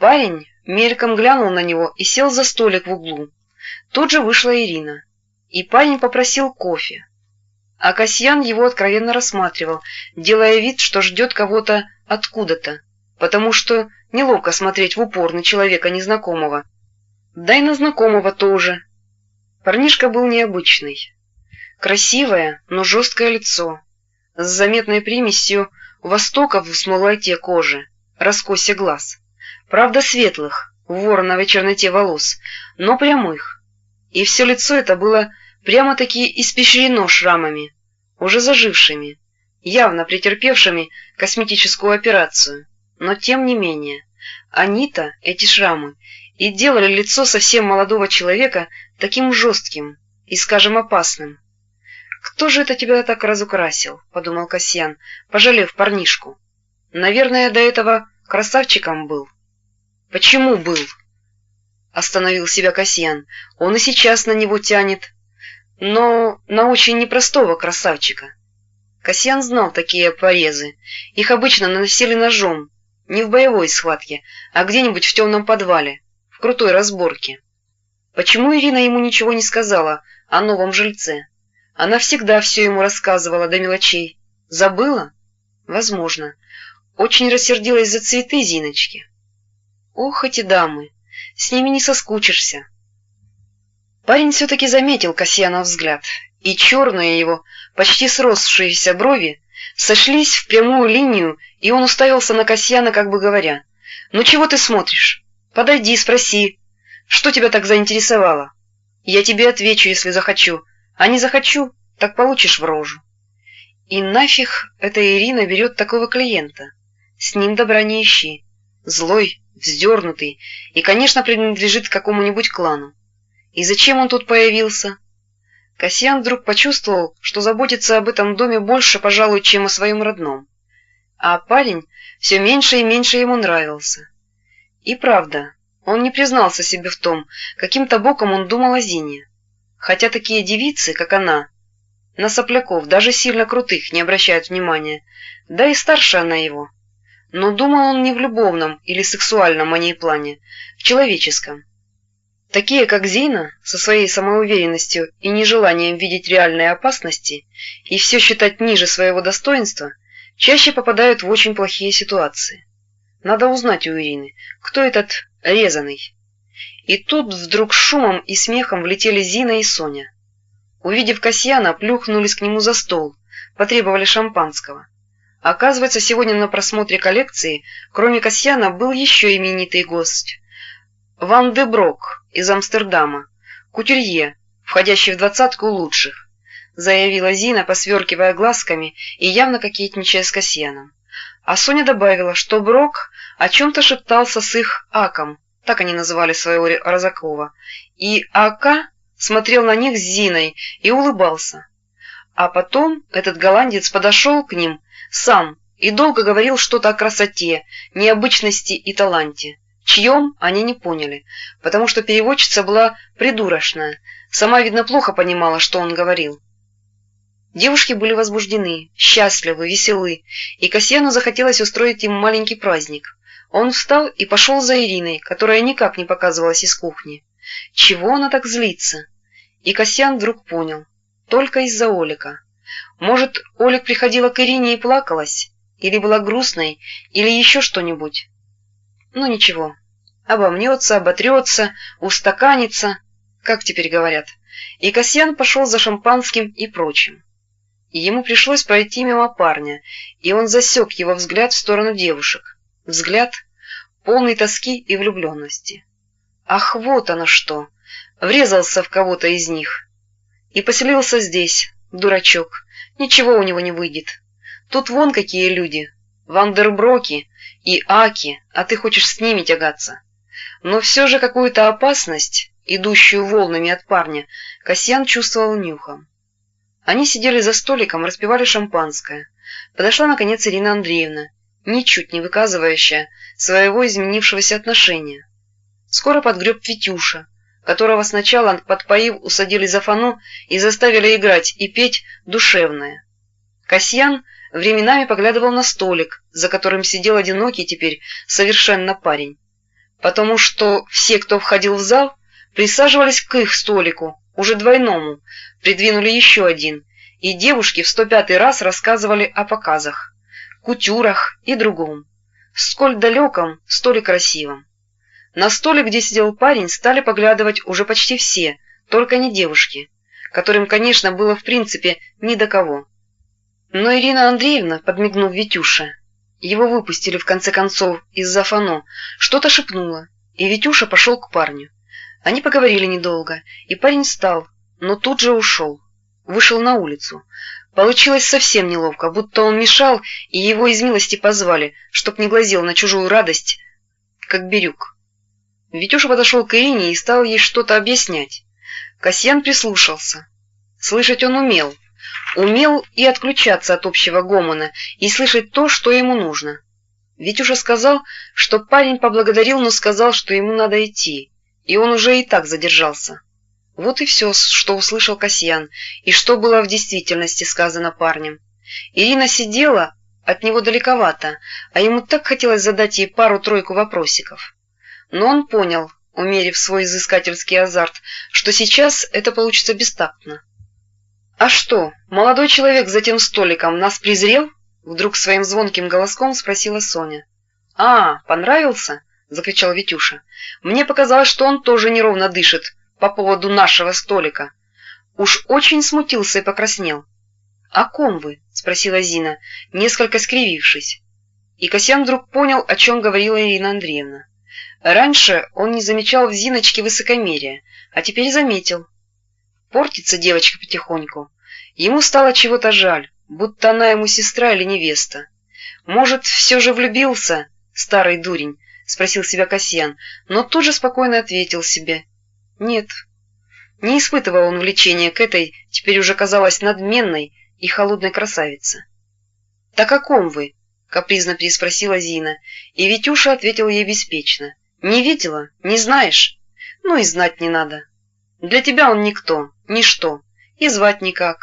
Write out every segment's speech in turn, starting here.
Парень мельком глянул на него и сел за столик в углу. Тут же вышла Ирина, и парень попросил кофе. А Касьян его откровенно рассматривал, делая вид, что ждет кого-то откуда-то, потому что неловко смотреть в упор на человека незнакомого. Да и на знакомого тоже. Парнишка был необычный. Красивое, но жесткое лицо, с заметной примесью востока в смолоте кожи, раскосе глаз. Правда, светлых, в вороновой черноте волос, но прямых. И все лицо это было прямо-таки испещрено шрамами, уже зажившими, явно претерпевшими косметическую операцию. Но тем не менее, они-то, эти шрамы, и делали лицо совсем молодого человека таким жестким и, скажем, опасным. «Кто же это тебя так разукрасил?» — подумал Касьян, пожалев парнишку. «Наверное, до этого красавчиком был». «Почему был?» — остановил себя Касьян. «Он и сейчас на него тянет, но на очень непростого красавчика». Касьян знал такие порезы. Их обычно наносили ножом, не в боевой схватке, а где-нибудь в темном подвале, в крутой разборке. Почему Ирина ему ничего не сказала о новом жильце? Она всегда все ему рассказывала до мелочей. Забыла? Возможно. Очень рассердилась за цветы Зиночки. Ох, эти дамы! С ними не соскучишься. Парень все-таки заметил Касьянов взгляд, и черные его, почти сросшиеся брови сошлись в прямую линию, и он уставился на Касьяна, как бы говоря: «Ну чего ты смотришь? Подойди, спроси, что тебя так заинтересовало? Я тебе отвечу, если захочу, а не захочу, так получишь в рожу». И нафиг эта Ирина берет такого клиента? С ним добра не ищи. Злой, вздернутый и, конечно, принадлежит к какому-нибудь клану. И зачем он тут появился? Касьян вдруг почувствовал, что заботится об этом доме больше, пожалуй, чем о своем родном. А парень все меньше и меньше ему нравился. И правда, он не признался себе в том, каким-то боком он думал о Зине. Хотя такие девицы, как она, на сопляков, даже сильно крутых, не обращают внимания, да и старше она его. Но думал он не в любовном или сексуальном о ней плане, в человеческом. Такие, как Зина, со своей самоуверенностью и нежеланием видеть реальные опасности и все считать ниже своего достоинства, чаще попадают в очень плохие ситуации. Надо узнать у Ирины, кто этот резаный. И тут вдруг шумом и смехом влетели Зина и Соня. Увидев Касьяна, плюхнулись к нему за стол, потребовали шампанского. Оказывается, сегодня на просмотре коллекции, кроме Касьяна, был еще именитый гость. Ван де Брок из Амстердама, кутюрье, входящий в 20 лучших, заявила Зина, посверкивая глазками и явно кокетничая с Касьяном. А Соня добавила, что Брок о чем-то шептался с их Аком, так они называли своего Розакова, и Ака смотрел на них с Зиной и улыбался. А потом этот голландец подошел к ним сам и долго говорил что-то о красоте, необычности и таланте. Чьем, они не поняли, потому что переводчица была придурочная, сама, видно, плохо понимала, что он говорил. Девушки были возбуждены, счастливы, веселы, и Касьяну захотелось устроить им маленький праздник. Он встал и пошел за Ириной, которая никак не показывалась из кухни. Чего она так злится? И Касьян вдруг понял. Только из-за Олика. Может, Олик приходила к Ирине и плакалась? Или была грустной? Или еще что-нибудь? Ну ничего. Обомнется, оботрется, устаканится, как теперь говорят. И Касьян пошел за шампанским и прочим. Ему пришлось пройти мимо парня, и он засек его взгляд в сторону девушек. Взгляд, полный тоски и влюбленности. Ах, вот оно что! Врезался в кого-то из них. И поселился здесь, дурачок. Ничего у него не выйдет. Тут вон какие люди. Вандерброки и Аки, а ты хочешь с ними тягаться. Но все же какую-то опасность, идущую волнами от парня, Касьян чувствовал нюхом. Они сидели за столиком, распивали шампанское. Подошла, наконец, Ирина Андреевна, ничуть не выказывающая своего изменившегося отношения. Скоро подгреб Витюша, которого сначала, подпоив, усадили за фану и заставили играть и петь душевное. Касьян временами поглядывал на столик, за которым сидел одинокий теперь совершенно парень. потому что все, кто входил в зал, присаживались к их столику, уже двойному, придвинули еще один, и девушки в 105-й раз рассказывали о показах, кутюрах и другом, сколь далеком, столь и красивом. На столе, где сидел парень, стали поглядывать уже почти все, только не девушки, которым, конечно, было в принципе ни до кого. Но Ирина Андреевна, подмигнув Витюше, его выпустили в конце концов из-за фано, что-то шепнула, и Витюша пошел к парню. Они поговорили недолго, и парень встал, но тут же ушел. Вышел на улицу. Получилось совсем неловко, будто он мешал, и его из милости позвали, чтоб не глазел на чужую радость, как Бирюк. Витюша подошел к Ирине и стал ей что-то объяснять. Касьян прислушался. Слышать он умел. Умел и отключаться от общего гомона, и слышать то, что ему нужно. Витюша сказал, что парень поблагодарил, но сказал, что ему надо идти, и он уже и так задержался. Вот и все, что услышал Касьян, и что было в действительности сказано парнем. Ирина сидела от него далековато, а ему так хотелось задать ей пару-тройку вопросиков. Но он понял, умерив свой изыскательский азарт, что сейчас это получится бестактно. «А что, молодой человек за тем столиком нас презрел?» — вдруг своим звонким голоском спросила Соня. «А, понравился?» — закричал Витюша. «Мне показалось, что он тоже неровно дышит по поводу нашего столика. Уж очень смутился и покраснел». «О ком вы?» — спросила Зина, несколько скривившись. И Касьян вдруг понял, о чем говорила Ирина Андреевна. Раньше он не замечал в Зиночке высокомерия, а теперь заметил. Портится девочка потихоньку. Ему стало чего-то жаль, будто она ему сестра или невеста. «Может, все же влюбился, старый дурень?» — спросил себя Касьян, но тут же спокойно ответил себе. Нет, не испытывал он влечения к этой, теперь уже казалось, надменной и холодной красавице. «Так о ком вы?» — капризно переспросила Зина, и Витюша ответил ей беспечно. «Не видела? Не знаешь? Ну и знать не надо. Для тебя он никто, ничто, и звать никак».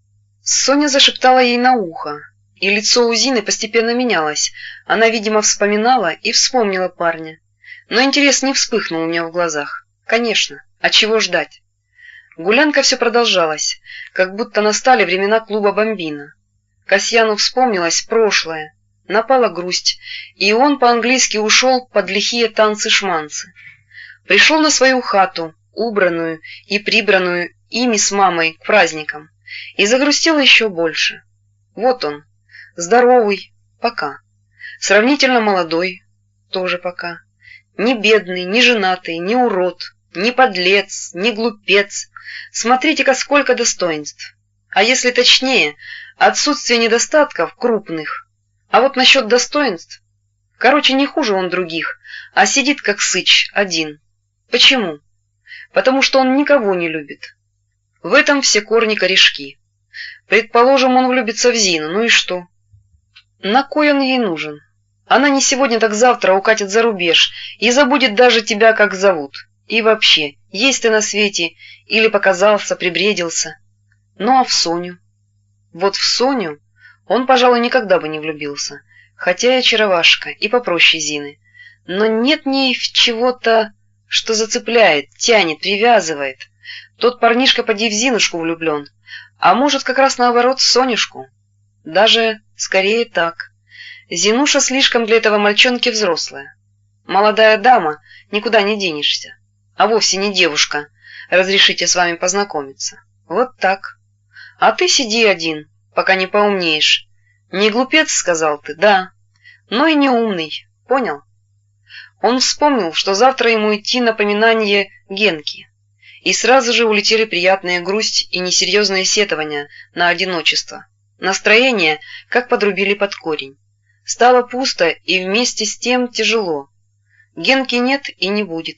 Соня зашептала ей на ухо, и лицо у Зины постепенно менялось. Она, видимо, вспоминала и вспомнила парня. Но интерес не вспыхнул у нее в глазах. Конечно, а чего ждать? Гулянка все продолжалась, как будто настали времена клуба «Бомбина». Касьяну вспомнилось прошлое, напала грусть, и он по-английски ушел под лихие танцы-шманцы. Пришел на свою хату, убранную и прибранную ими с мамой к праздникам, и загрустил еще больше. Вот он, здоровый, пока, сравнительно молодой, тоже пока, не бедный, не женатый, не урод, не подлец, не глупец. Смотрите-ка, сколько достоинств. А если точнее, отсутствие недостатков крупных. А вот насчет достоинств... Короче, не хуже он других, а сидит как сыч, один. Почему? Потому что он никого не любит. В этом все корни корешки. Предположим, он влюбится в Зину, ну и что? На кой он ей нужен? Она не сегодня, так завтра укатит за рубеж и забудет даже тебя, как зовут. И вообще, есть ты на свете, или показался, прибредился. Ну а в Соню? Вот в Соню он, пожалуй, никогда бы не влюбился, хотя и очаровашка, и попроще Зины. Но нет в ней чего-то, что зацепляет, тянет, привязывает. Тот парнишка поди в Зинушку влюблен, а может, как раз наоборот, в Сонюшку. Даже скорее так. Зинуша слишком для этого мальчонки взрослая. Молодая дама, никуда не денешься. А вовсе не девушка. Разрешите с вами познакомиться. Вот так. А ты сиди один, пока не поумнеешь. Не глупец, сказал ты, да, но и не умный, понял? Он вспомнил, что завтра ему идти на поминание Генки, и сразу же улетели приятная грусть и несерьезные сетования на одиночество. Настроение как подрубили под корень. Стало пусто и вместе с тем тяжело. Генки нет и не будет.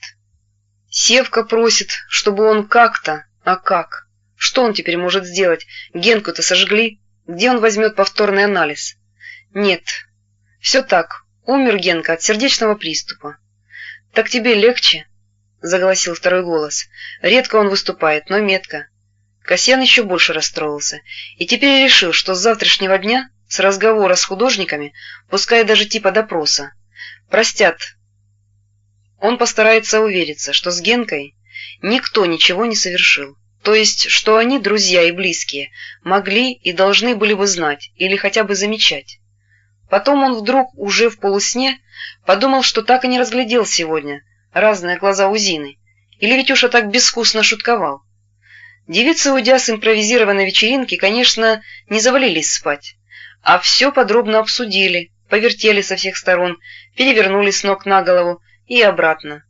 Севка просит, чтобы он как-то, а как? Что он теперь может сделать? Генку-то сожгли. Где он возьмет повторный анализ? Нет, все так. Умер Генка от сердечного приступа. Так тебе легче? Заголосил второй голос. Редко он выступает, но метко. Касьян еще больше расстроился и теперь решил, что с завтрашнего дня, с разговора с художниками, пускай даже типа допроса, простят. Он постарается увериться, что с Генкой никто ничего не совершил, то есть, что они, друзья и близкие, могли и должны были бы знать или хотя бы замечать. Потом он вдруг, уже в полусне, подумал, что так и не разглядел сегодня разные глаза у Зины, или Витюша так безвкусно шутковал. Девицы, уйдя с импровизированной вечеринки, конечно, не завалились спать, а все подробно обсудили, повертели со всех сторон, перевернули с ног на голову и обратно.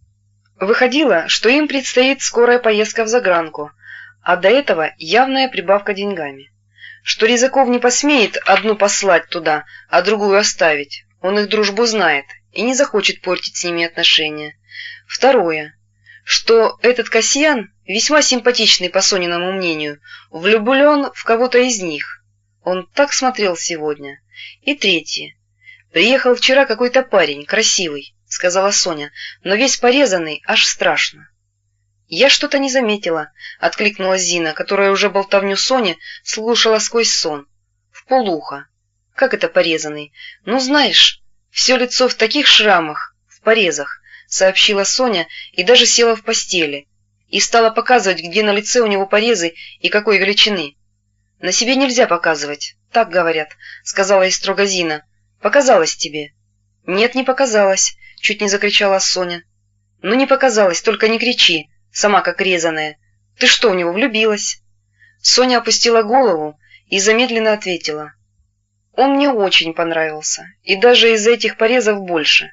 Выходило, что им предстоит скорая поездка в загранку, а до этого явная прибавка деньгами. Что Резаков не посмеет одну послать туда, а другую оставить, он их дружбу знает и не захочет портить с ними отношения. Второе, что этот Касьян, весьма симпатичный по Сониному мнению, влюблен в кого-то из них. Он так смотрел сегодня. И третье. Приехал вчера какой-то парень, красивый, сказала Соня, но весь порезанный, аж страшно. Я что-то не заметила, откликнулась Зина, которая уже болтовню Сони слушала сквозь сон, вполуха. Как это порезанный? Ну, знаешь, все лицо в таких шрамах, в порезах, сообщила Соня и даже села в постели и стала показывать, где на лице у него порезы и какой величины. На себе нельзя показывать, так говорят, сказала ей строго Зина. Показалось тебе? Нет, не показалось, чуть не закричала Соня. Ну не показалось, только не кричи, сама как резаная. Ты что, в него влюбилась? Соня опустила голову и замедленно ответила. Он мне очень понравился, и даже из этих порезов больше.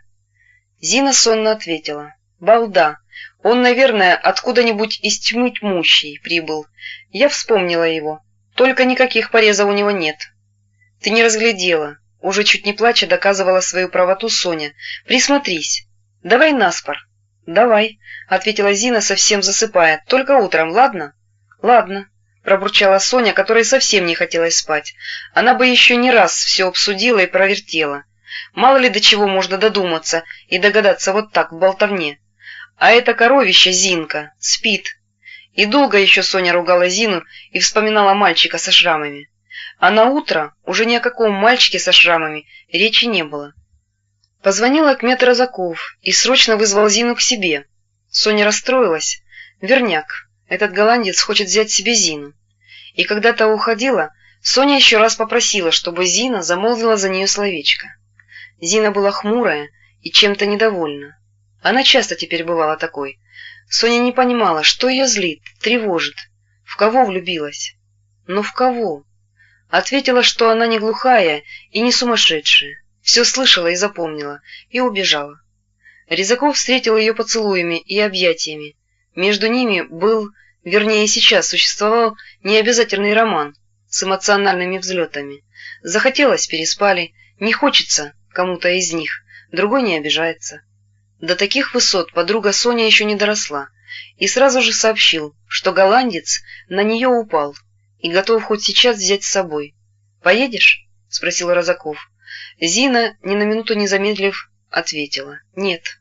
Зина сонно ответила. Балда, он, наверное, откуда-нибудь из тьмы тьмущей прибыл. Я вспомнила его, только никаких порезов у него нет. Ты не разглядела, уже чуть не плача доказывала свою правоту Соня. Присмотрись. Давай наспор. Давай, ответила Зина, совсем засыпая. Только утром, ладно? Ладно, пробурчала Соня, которой совсем не хотелось спать. Она бы еще не раз все обсудила и провертела. Мало ли до чего можно додуматься и догадаться вот так в болтовне. А эта коровища Зинка спит. И долго еще Соня ругала Зину и вспоминала мальчика со шрамами. А на утро уже ни о каком мальчике со шрамами речи не было. Позвонил Ахмед Разаков и срочно вызвал Зину к себе. Соня расстроилась. Верняк, этот голландец хочет взять себе Зину. И когда та уходила, Соня еще раз попросила, чтобы Зина замолвила за нее словечко. Зина была хмурая и чем-то недовольна. Она часто теперь бывала такой. Соня не понимала, что ее злит, тревожит, в кого влюбилась. Но в кого? Ответила, что она не глухая и не сумасшедшая. Все слышала и запомнила, и убежала. Резаков встретил ее поцелуями и объятиями. Между ними был, вернее сейчас существовал, необязательный роман с эмоциональными взлетами. Захотелось — переспали, не хочется кому-то из них, другой не обижается. До таких высот подруга Соня еще не доросла, и сразу же сообщил, что голландец на нее упал и готов хоть сейчас взять с собой. «Поедешь?» — спросил Разаков. Зина, ни на минуту не замедлив, ответила «нет».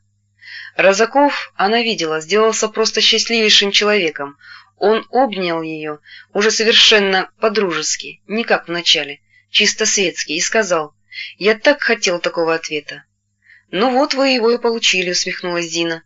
Разаков, она видела, сделался просто счастливейшим человеком. Он обнял ее, уже совершенно по-дружески, не как вначале, чисто светски, и сказал: «Я так хотел такого ответа». «Ну вот вы его и получили», — усмехнулась Зина.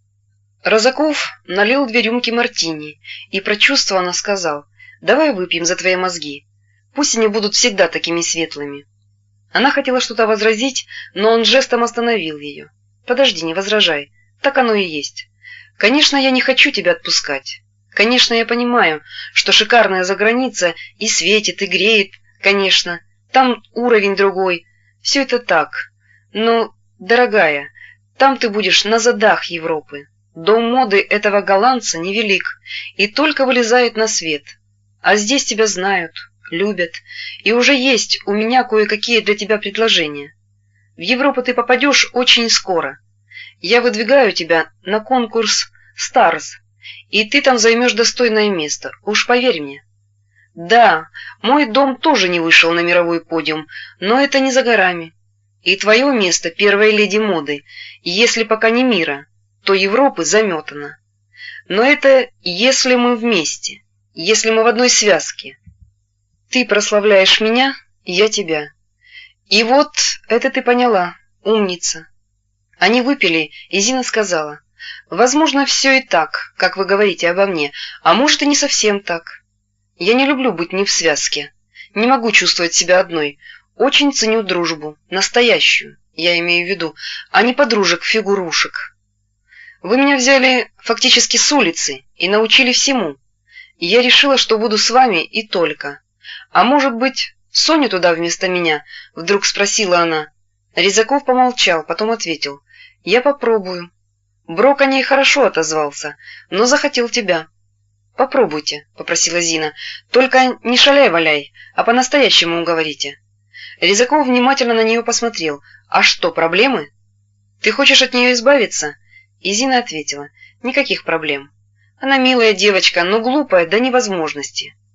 Разаков налил 2 рюмки мартини и прочувствованно сказал: «Давай выпьем за твои мозги. Пусть они будут всегда такими светлыми». Она хотела что-то возразить, но он жестом остановил ее. «Подожди, не возражай. Так оно и есть. Конечно, я не хочу тебя отпускать. Конечно, я понимаю, что шикарная заграница и светит, и греет, конечно. Там уровень другой. Все это так. Но, дорогая, там ты будешь на задах Европы. Дом моды этого голландца невелик и только вылезает на свет. А здесь тебя знают, любят, и уже есть у меня кое-какие для тебя предложения. В Европу ты попадешь очень скоро. Я выдвигаю тебя на конкурс «Старс», и ты там займешь достойное место, уж поверь мне. Да, мой дом тоже не вышел на мировой подиум, но это не за горами. И твое место первой леди моды, если пока не мира, то Европы заметано. Но это если мы вместе, если мы в одной связке. Ты прославляешь меня, я тебя. И вот это ты поняла, умница. Они выпили, и Зина сказала: «Возможно, все и так, как вы говорите обо мне, а может и не совсем так. Я не люблю быть не в связке, не могу чувствовать себя одной, очень ценю дружбу, настоящую, я имею в виду, а не подружек-фигурушек. Вы меня взяли фактически с улицы и научили всему, и я решила, что буду с вами и только. А может быть, Соню туда вместо меня?» — вдруг спросила она. Резаков помолчал, потом ответил: «Я попробую. Брок о ней хорошо отозвался, но захотел тебя». «Попробуйте», — попросила Зина, — «только не шаляй-валяй, а по-настоящему уговорите». Резаков внимательно на нее посмотрел. «А что, проблемы? Ты хочешь от нее избавиться?» И Зина ответила: «Никаких проблем. Она милая девочка, но глупая до невозможности.